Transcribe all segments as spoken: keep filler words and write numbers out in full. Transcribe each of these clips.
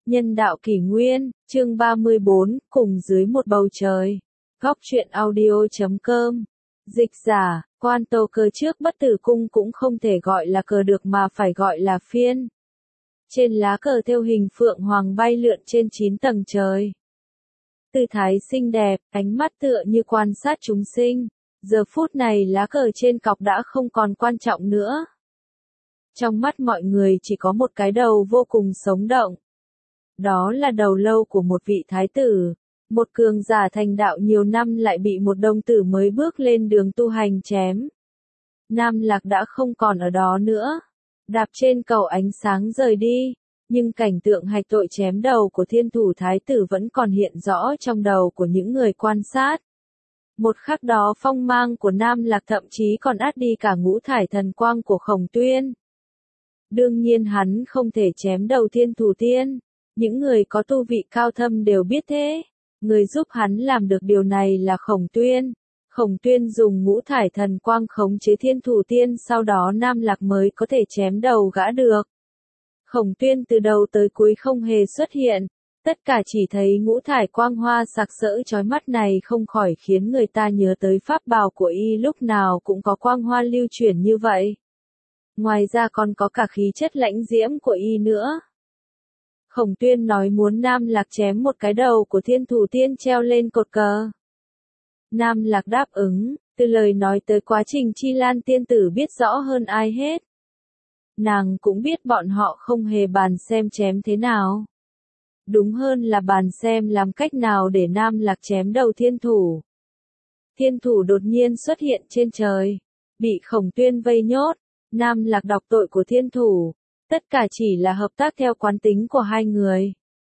Nhân đạo kỷ nguyên, chương ba mươi bốn, cùng dưới một bầu trời. Góc truyện audio chấm com. Dịch giả, quan tâu cờ trước bất tử cung cũng không thể gọi là cờ được mà phải gọi là phiên. Trên lá cờ thêu hình phượng hoàng bay lượn trên chín tầng trời. Tư thái xinh đẹp, ánh mắt tựa như quan sát chúng sinh. Giờ phút này lá cờ trên cọc đã không còn quan trọng nữa. Trong mắt mọi người chỉ có một cái đầu vô cùng sống động. Đó là đầu lâu của một vị thái tử, một cường giả thành đạo nhiều năm lại bị một đồng tử mới bước lên đường tu hành chém. Nam Lạc đã không còn ở đó nữa, đạp trên cầu ánh sáng rời đi, nhưng cảnh tượng hạch tội chém đầu của thiên thủ thái tử vẫn còn hiện rõ trong đầu của những người quan sát. Một khắc đó phong mang của Nam Lạc thậm chí còn át đi cả ngũ thải thần quang của Khổng Tuyên. Đương nhiên hắn không thể chém đầu thiên thủ tiên. Những người có tu vị cao thâm đều biết thế. Người giúp hắn làm được điều này là Khổng Tuyên. Khổng Tuyên dùng ngũ thải thần quang khống chế thiên thủ tiên, sau đó Nam Lạc mới có thể chém đầu gã được. Khổng Tuyên từ đầu tới cuối không hề xuất hiện. Tất cả chỉ thấy ngũ thải quang hoa sặc sỡ chói mắt này không khỏi khiến người ta nhớ tới pháp bào của y lúc nào cũng có quang hoa lưu chuyển như vậy. Ngoài ra còn có cả khí chất lãnh diễm của y nữa. Khổng Tuyên nói muốn Nam Lạc chém một cái đầu của thiên thủ tiên treo lên cột cờ. Nam Lạc đáp ứng, từ lời nói tới quá trình Chi Lan tiên tử biết rõ hơn ai hết. Nàng cũng biết bọn họ không hề bàn xem chém thế nào. Đúng hơn là bàn xem làm cách nào để Nam Lạc chém đầu thiên thủ. Thiên thủ đột nhiên xuất hiện trên trời, bị Khổng Tuyên vây nhốt. Nam Lạc đọc tội của thiên thủ. Tất cả chỉ là hợp tác theo quán tính của hai người.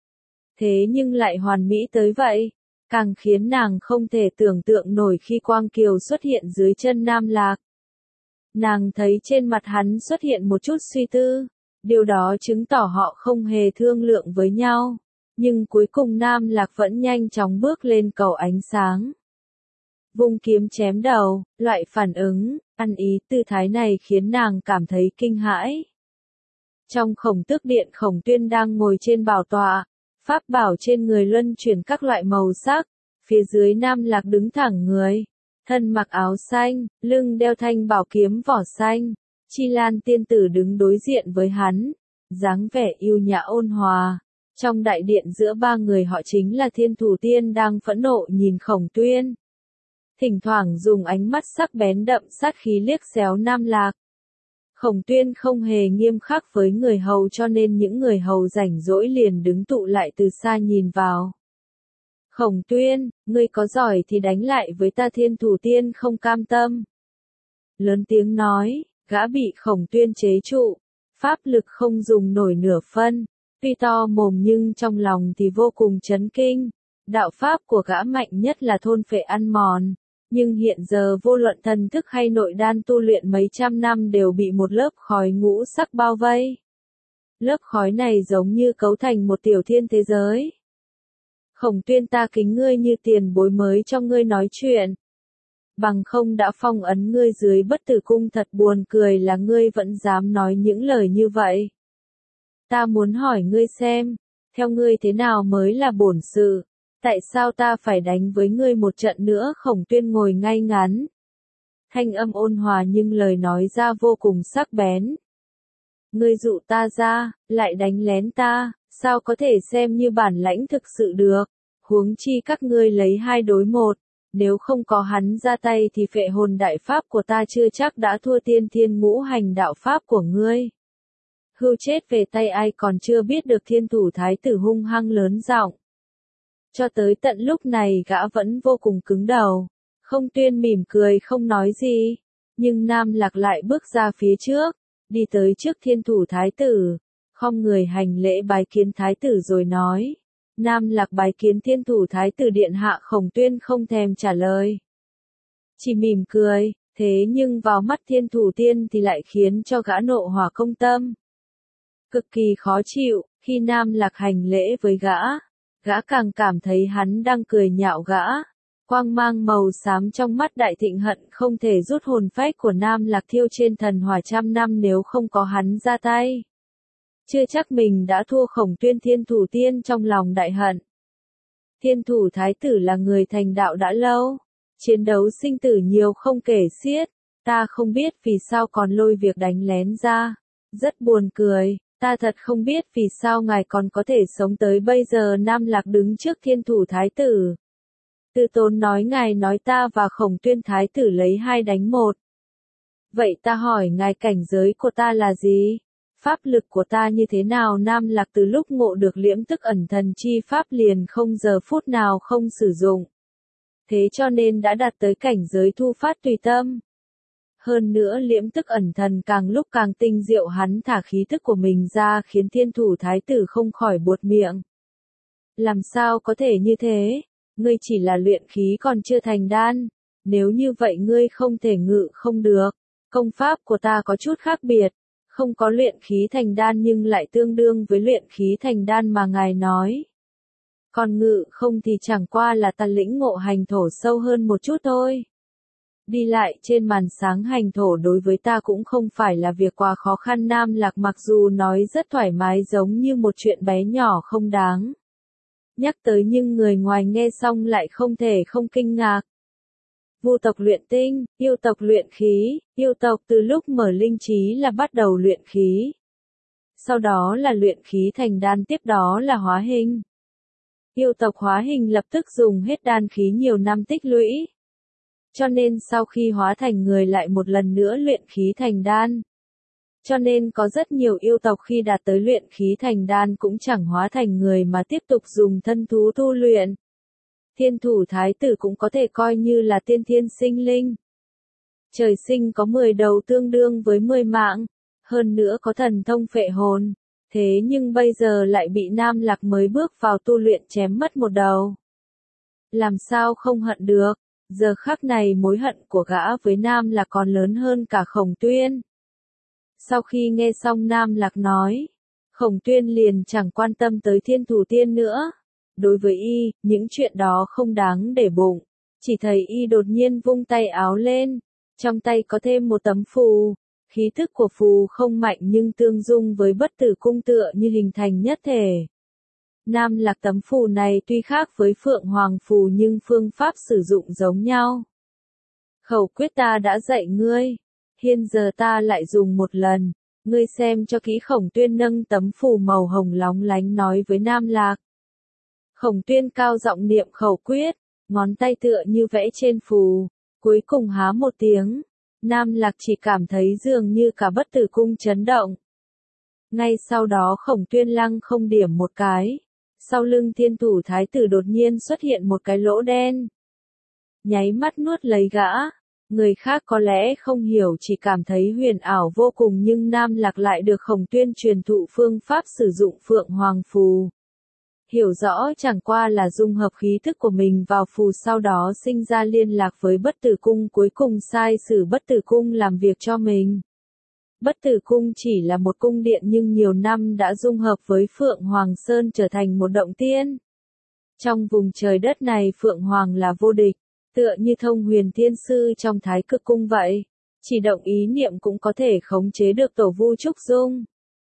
Thế nhưng lại hoàn mỹ tới vậy, càng khiến nàng không thể tưởng tượng nổi khi Quang Kiều xuất hiện dưới chân Nam Lạc. Nàng thấy trên mặt hắn xuất hiện một chút suy tư, điều đó chứng tỏ họ không hề thương lượng với nhau. Nhưng cuối cùng Nam Lạc vẫn nhanh chóng bước lên cầu ánh sáng. Vung kiếm chém đầu, loại phản ứng, ăn ý tư thái này khiến nàng cảm thấy kinh hãi. Trong Khổng Tước Điện, Khổng Tuyên đang ngồi trên bảo tọa, pháp bảo trên người luân chuyển các loại màu sắc, phía dưới Nam Lạc đứng thẳng người, thân mặc áo xanh, lưng đeo thanh bảo kiếm vỏ xanh, Chi Lan tiên tử đứng đối diện với hắn, dáng vẻ yêu nhã ôn hòa. Trong đại điện giữa ba người họ chính là thiên thủ tiên đang phẫn nộ nhìn Khổng Tuyên. Thỉnh thoảng dùng ánh mắt sắc bén đậm sát khí liếc xéo Nam Lạc. Khổng Tuyên không hề nghiêm khắc với người hầu cho nên những người hầu rảnh rỗi liền đứng tụ lại từ xa nhìn vào. Khổng Tuyên, ngươi có giỏi thì đánh lại với ta, thiên thủ tiên không cam tâm. Lớn tiếng nói, gã bị Khổng Tuyên chế trụ, pháp lực không dùng nổi nửa phân, tuy to mồm nhưng trong lòng thì vô cùng chấn kinh. Đạo pháp của gã mạnh nhất là thôn phệ ăn mòn. Nhưng hiện giờ vô luận thần thức hay nội đan tu luyện mấy trăm năm đều bị một lớp khói ngũ sắc bao vây. Lớp khói này giống như cấu thành một tiểu thiên thế giới. Khổng Tuyên, ta kính ngươi như tiền bối mới cho ngươi nói chuyện. Bằng không đã phong ấn ngươi dưới bất tử cung, thật buồn cười là ngươi vẫn dám nói những lời như vậy. Ta muốn hỏi ngươi xem, theo ngươi thế nào mới là bổn sự? Tại sao ta phải đánh với ngươi một trận nữa? Khổng Tuyên ngồi ngay ngắn. Thanh âm ôn hòa nhưng lời nói ra vô cùng sắc bén. Ngươi dụ ta ra, lại đánh lén ta, sao có thể xem như bản lãnh thực sự được? Huống chi các ngươi lấy hai đối một, nếu không có hắn ra tay thì phệ hồn đại pháp của ta chưa chắc đã thua tiên thiên ngũ hành đạo pháp của ngươi. Hưu chết về tay ai còn chưa biết được, thiên thủ thái tử hung hăng lớn giọng. Cho tới tận lúc này gã vẫn vô cùng cứng đầu. Khổng Tuyên mỉm cười không nói gì. Nhưng Nam Lạc lại bước ra phía trước, đi tới trước thiên thủ thái tử, khom người hành lễ bái kiến thái tử rồi nói. Nam Lạc bái kiến thiên thủ thái tử điện hạ. Khổng Tuyên không thèm trả lời, chỉ mỉm cười. Thế nhưng vào mắt thiên thủ tiên thì lại khiến cho gã nộ hỏa công tâm. Cực kỳ khó chịu, khi Nam Lạc hành lễ với gã. Gã càng cảm thấy hắn đang cười nhạo gã. Quang mang màu xám trong mắt đại thịnh hận không thể rút hồn phách của Nam Lạc thiêu trên thần hỏa trăm năm nếu không có hắn ra tay. Chưa chắc mình đã thua Khổng Tuyên. Thiên Thủ Tiên trong lòng đại hận. Thiên Thủ Thái tử là người thành đạo đã lâu, chiến đấu sinh tử nhiều không kể xiết, ta không biết vì sao còn lôi việc đánh lén ra, rất buồn cười, ta thật không biết vì sao ngài còn có thể sống tới bây giờ. Nam Lạc đứng trước Thiên Thủ Thái tử. Tư Tốn nói ngài nói ta và Khổng Tuyên Thái tử lấy hai đánh một. Vậy ta hỏi ngài cảnh giới của ta là gì? Pháp lực của ta như thế nào? Nam Lạc từ lúc ngộ được liễm tức ẩn thần chi pháp liền không giờ phút nào không sử dụng. Thế cho nên đã đạt tới cảnh giới thu phát tùy tâm. Hơn nữa liễm tức ẩn thần càng lúc càng tinh diệu, hắn thả khí thức của mình ra khiến Thiên Thủ Thái tử không khỏi buột miệng. Làm sao có thể như thế? Ngươi chỉ là luyện khí còn chưa thành đan. Nếu như vậy ngươi không thể ngự không được. Công pháp của ta có chút khác biệt. Không có luyện khí thành đan nhưng lại tương đương với luyện khí thành đan mà ngài nói. Còn ngự không thì chẳng qua là ta lĩnh ngộ hành thổ sâu hơn một chút thôi. Đi lại trên màn sáng hành thổ đối với ta cũng không phải là việc quá khó khăn. Nam Lạc mặc dù nói rất thoải mái giống như một chuyện bé nhỏ không đáng nhắc tới nhưng người ngoài nghe xong lại không thể không kinh ngạc. Vu tộc luyện tinh, yêu tộc luyện khí, yêu tộc từ lúc mở linh trí là bắt đầu luyện khí. Sau đó là luyện khí thành đan, tiếp đó là hóa hình. Yêu tộc hóa hình lập tức dùng hết đan khí nhiều năm tích lũy. Cho nên sau khi hóa thành người lại một lần nữa luyện khí thành đan. Cho nên có rất nhiều yêu tộc khi đạt tới luyện khí thành đan cũng chẳng hóa thành người mà tiếp tục dùng thân thú tu luyện. Thiên Thủ Thái tử cũng có thể coi như là tiên thiên sinh linh. Trời sinh có mười đầu tương đương với mười mạng, hơn nữa có thần thông phệ hồn. Thế nhưng bây giờ lại bị Nam Lạc mới bước vào tu luyện chém mất một đầu. Làm sao không hận được, giờ khắc này mối hận của gã với Nam Lạc còn lớn hơn cả Khổng Tuyên. Sau khi nghe xong Nam Lạc nói, Khổng Tuyên liền chẳng quan tâm tới Thiên Thủ Tiên nữa. Đối với y, những chuyện đó không đáng để bụng. Chỉ thấy y đột nhiên vung tay áo lên, trong tay có thêm một tấm phù. Khí thức của phù không mạnh nhưng tương dung với bất tử cung tựa như hình thành nhất thể. Nam Lạc tấm phù này tuy khác với Phượng Hoàng phù nhưng phương pháp sử dụng giống nhau. Khẩu quyết ta đã dạy ngươi, hiện giờ ta lại dùng một lần, ngươi xem cho kỹ. Khổng Tuyên nâng tấm phù màu hồng lóng lánh nói với Nam Lạc. Khổng Tuyên cao giọng niệm khẩu quyết, ngón tay tựa như vẽ trên phù, cuối cùng há một tiếng. Nam Lạc chỉ cảm thấy dường như cả bất tử cung chấn động. Ngay sau đó Khổng Tuyên lăng không điểm một cái, sau lưng Thiên Thủ Thái tử đột nhiên xuất hiện một cái lỗ đen. Nháy mắt nuốt lấy gã, người khác có lẽ không hiểu chỉ cảm thấy huyền ảo vô cùng nhưng Nam Lạc lại được Khổng Tuyên truyền thụ phương pháp sử dụng Phượng Hoàng phù. Hiểu rõ chẳng qua là dung hợp khí thức của mình vào phù sau đó sinh ra liên lạc với bất tử cung, cuối cùng sai sử bất tử cung làm việc cho mình. Bất tử cung chỉ là một cung điện nhưng nhiều năm đã dung hợp với Phượng Hoàng Sơn trở thành một động tiên. Trong vùng trời đất này Phượng Hoàng là vô địch, tựa như Thông Huyền Thiên Sư trong Thái Cực Cung vậy. Chỉ động ý niệm cũng có thể khống chế được tổ Vu Trúc Dung.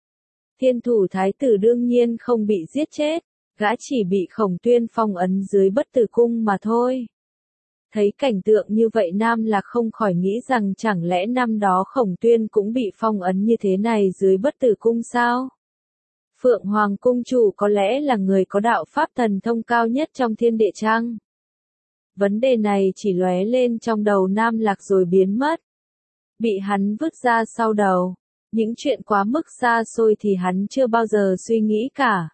Thiên Thủ Thái tử đương nhiên không bị giết chết. Gã chỉ bị Khổng Tuyên phong ấn dưới bất tử cung mà thôi. Thấy cảnh tượng như vậy Nam Lạc không khỏi nghĩ rằng chẳng lẽ năm đó Khổng Tuyên cũng bị phong ấn như thế này dưới bất tử cung sao? Phượng Hoàng cung chủ có lẽ là người có đạo pháp thần thông cao nhất trong thiên địa chăng? Vấn đề này chỉ lóe lên trong đầu Nam Lạc rồi biến mất. Bị hắn vứt ra sau đầu. Những chuyện quá mức xa xôi thì hắn chưa bao giờ suy nghĩ cả.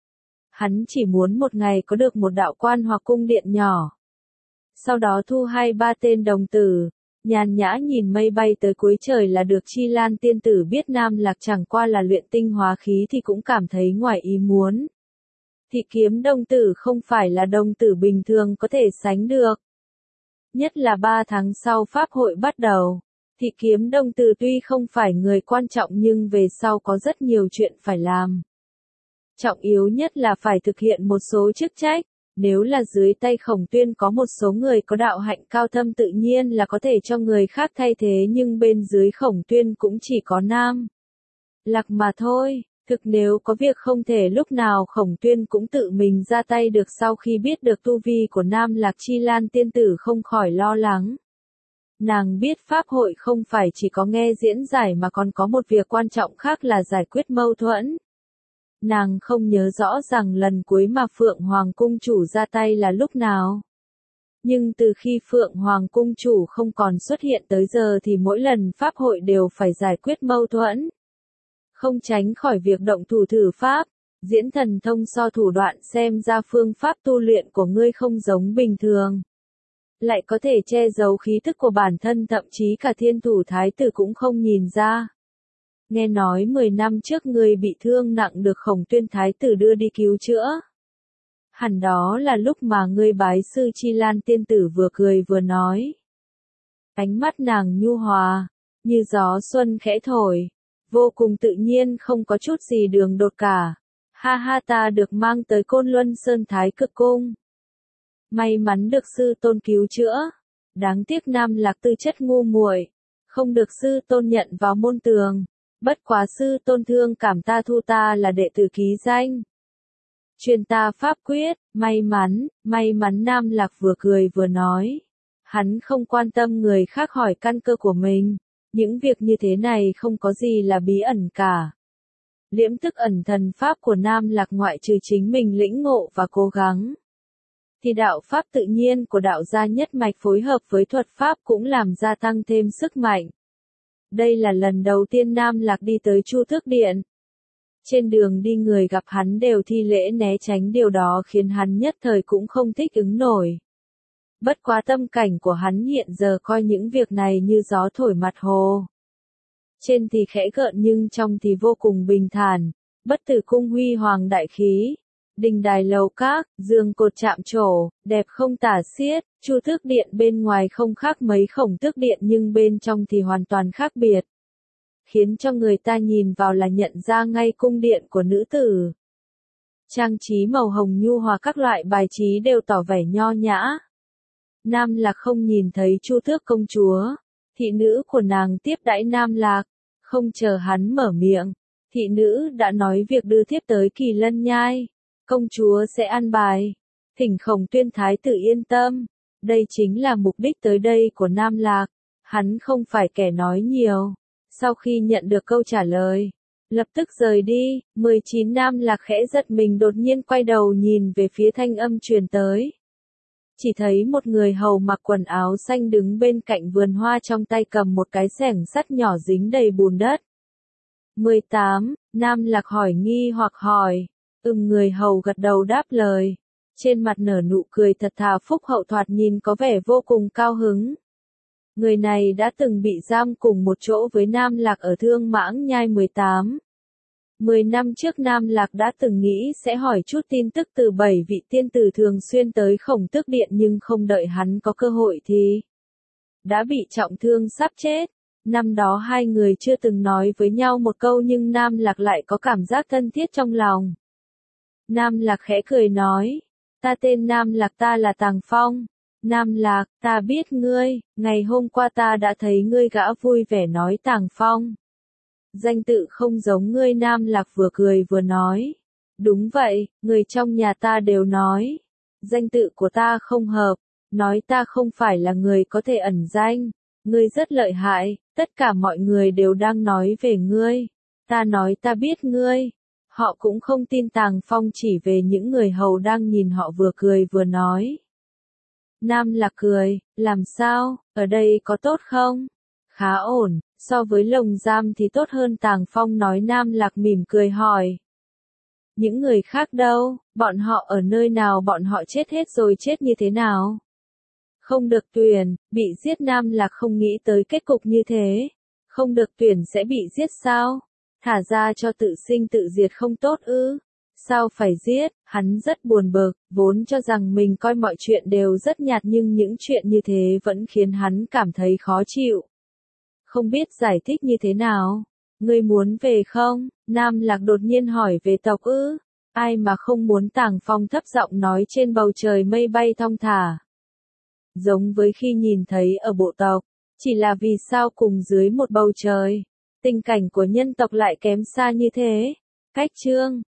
Hắn chỉ muốn một ngày có được một đạo quan hoặc cung điện nhỏ. Sau đó thu hai ba tên đồng tử, nhàn nhã nhìn mây bay tới cuối trời là được. Chi Lan tiên tử biết Nam Lạc chẳng qua là luyện tinh hóa khí thì cũng cảm thấy ngoài ý muốn. Thị kiếm đồng tử không phải là đồng tử bình thường có thể sánh được. Nhất là ba tháng sau pháp hội bắt đầu. Thị kiếm đồng tử tuy không phải người quan trọng nhưng về sau có rất nhiều chuyện phải làm. Trọng yếu nhất là phải thực hiện một số chức trách, nếu là dưới tay Khổng Tuyên có một số người có đạo hạnh cao thâm tự nhiên là có thể cho người khác thay thế nhưng bên dưới Khổng Tuyên cũng chỉ có Nam Lạc mà thôi. Thực nếu có việc không thể lúc nào Khổng Tuyên cũng tự mình ra tay được, sau khi biết được tu vi của Nam Lạc Chi Lan tiên tử không khỏi lo lắng. Nàng biết pháp hội không phải chỉ có nghe diễn giải mà còn có một việc quan trọng khác là giải quyết mâu thuẫn. Nàng không nhớ rõ rằng lần cuối mà Phượng Hoàng Cung Chủ ra tay là lúc nào. Nhưng từ khi Phượng Hoàng Cung Chủ không còn xuất hiện tới giờ thì mỗi lần pháp hội đều phải giải quyết mâu thuẫn. Không tránh khỏi việc động thủ thử pháp, diễn thần thông so thủ đoạn xem ra phương pháp tu luyện của ngươi không giống bình thường. Lại có thể che giấu khí thức của bản thân, thậm chí cả thiên thủ thái tử cũng không nhìn ra. Nghe nói mười năm trước ngươi bị thương nặng được Khổng Tuyên thái tử đưa đi cứu chữa. Hẳn đó là lúc mà ngươi bái sư Chi Lan tiên tử, vừa cười vừa nói. Ánh mắt nàng nhu hòa, như gió xuân khẽ thổi, vô cùng tự nhiên, không có chút gì đường đột cả. Ha ha, ta được mang tới Côn Luân Sơn Thái Cực Cung. May mắn được sư tôn cứu chữa. Đáng tiếc Nam Lạc tư chất ngu muội, không được sư tôn nhận vào môn tường. Bất quá sư tôn thương cảm ta, thu ta là đệ tử ký danh. Truyền ta pháp quyết, may mắn, may mắn Nam Lạc vừa cười vừa nói. Hắn không quan tâm người khác hỏi căn cơ của mình. Những việc như thế này không có gì là bí ẩn cả. Liễm tức ẩn thần pháp của Nam Lạc ngoại trừ chính mình lĩnh ngộ và cố gắng, thì đạo pháp tự nhiên của đạo gia nhất mạch phối hợp với thuật pháp cũng làm gia tăng thêm sức mạnh. Đây là lần đầu tiên Nam Lạc đi tới Chu Tước Điện. Trên đường đi người gặp hắn đều thi lễ né tránh, điều đó khiến hắn nhất thời cũng không thích ứng nổi. Bất quá tâm cảnh của hắn hiện giờ coi những việc này như gió thổi mặt hồ. Trên thì khẽ gợn nhưng trong thì vô cùng bình thản. Bất Tử Cung huy hoàng đại khí, đình đài lầu các, giường cột chạm trổ, đẹp không tả xiết. Chu Tước Điện bên ngoài không khác mấy Khổng Tước Điện nhưng bên trong thì hoàn toàn khác biệt, khiến cho người ta nhìn vào là nhận ra ngay cung điện của nữ tử. Trang trí màu hồng nhu hòa, các loại bài trí đều tỏ vẻ nho nhã. Nam Lạc không nhìn thấy Chu Tước công chúa, thị nữ của nàng tiếp đãi Nam Lạc, không chờ hắn mở miệng, thị nữ đã nói việc đưa thiếp tới Kỳ Lân Nhai, công chúa sẽ an bài, thỉnh Khổng Tuyên thái tử yên tâm. Đây chính là mục đích tới đây của Nam Lạc, hắn không phải kẻ nói nhiều. Sau khi nhận được câu trả lời, lập tức rời đi. mười chín Nam Lạc khẽ giật mình, đột nhiên quay đầu nhìn về phía thanh âm truyền tới. Chỉ thấy một người hầu mặc quần áo xanh đứng bên cạnh vườn hoa, trong tay cầm một cái xẻng sắt nhỏ dính đầy bùn đất. mười tám, Nam Lạc hỏi nghi hoặc hỏi. Ừm, người hầu gật đầu đáp lời. Trên mặt nở nụ cười thật thà phúc hậu, thoạt nhìn có vẻ vô cùng cao hứng. Người này đã từng bị giam cùng một chỗ với Nam Lạc ở Thương Mãng Nhai. mười tám. Mười năm trước Nam Lạc đã từng nghĩ sẽ hỏi chút tin tức từ bảy vị tiên tử thường xuyên tới Khổng Tước Điện, nhưng không đợi hắn có cơ hội thì đã bị trọng thương sắp chết. Năm đó hai người chưa từng nói với nhau một câu nhưng Nam Lạc lại có cảm giác thân thiết trong lòng. Nam Lạc khẽ cười nói, ta tên Nam Lạc, ta là Tàng Phong. Nam Lạc, ta biết ngươi, ngày hôm qua ta đã thấy ngươi. Gã vui vẻ nói. Tàng Phong, danh tự không giống ngươi. Nam Lạc vừa cười vừa nói, đúng vậy, người trong nhà ta đều nói, danh tự của ta không hợp, nói ta không phải là người có thể ẩn danh. Ngươi rất lợi hại, tất cả mọi người đều đang nói về ngươi. Ta nói ta biết ngươi. Họ cũng không tin. Tàng Phong chỉ về những người hầu đang nhìn họ, vừa cười vừa nói. Nam Lạc cười, làm sao, ở đây có tốt không? Khá ổn, so với lồng giam thì tốt hơn. Tàng Phong nói. Nam Lạc mỉm cười hỏi. Những người khác đâu, bọn họ ở nơi nào? Bọn họ chết hết rồi. Chết như thế nào? Không được tuyển, bị giết. Nam Lạc không nghĩ tới kết cục như thế. Không được tuyển sẽ bị giết sao? Thả ra cho tự sinh tự diệt không tốt ư? Sao phải giết? Hắn rất buồn bực, vốn cho rằng mình coi mọi chuyện đều rất nhạt nhưng những chuyện như thế vẫn khiến hắn cảm thấy khó chịu. Không biết giải thích như thế nào. Ngươi muốn về không? Nam Lạc đột nhiên hỏi. Về tộc ư? Ai mà không muốn? Tàng Phong thấp giọng nói. Trên bầu trời mây bay thong thả, giống với khi nhìn thấy ở bộ tộc. Chỉ là vì sao cùng dưới một bầu trời, tình cảnh của nhân tộc lại kém xa như thế? Cách chương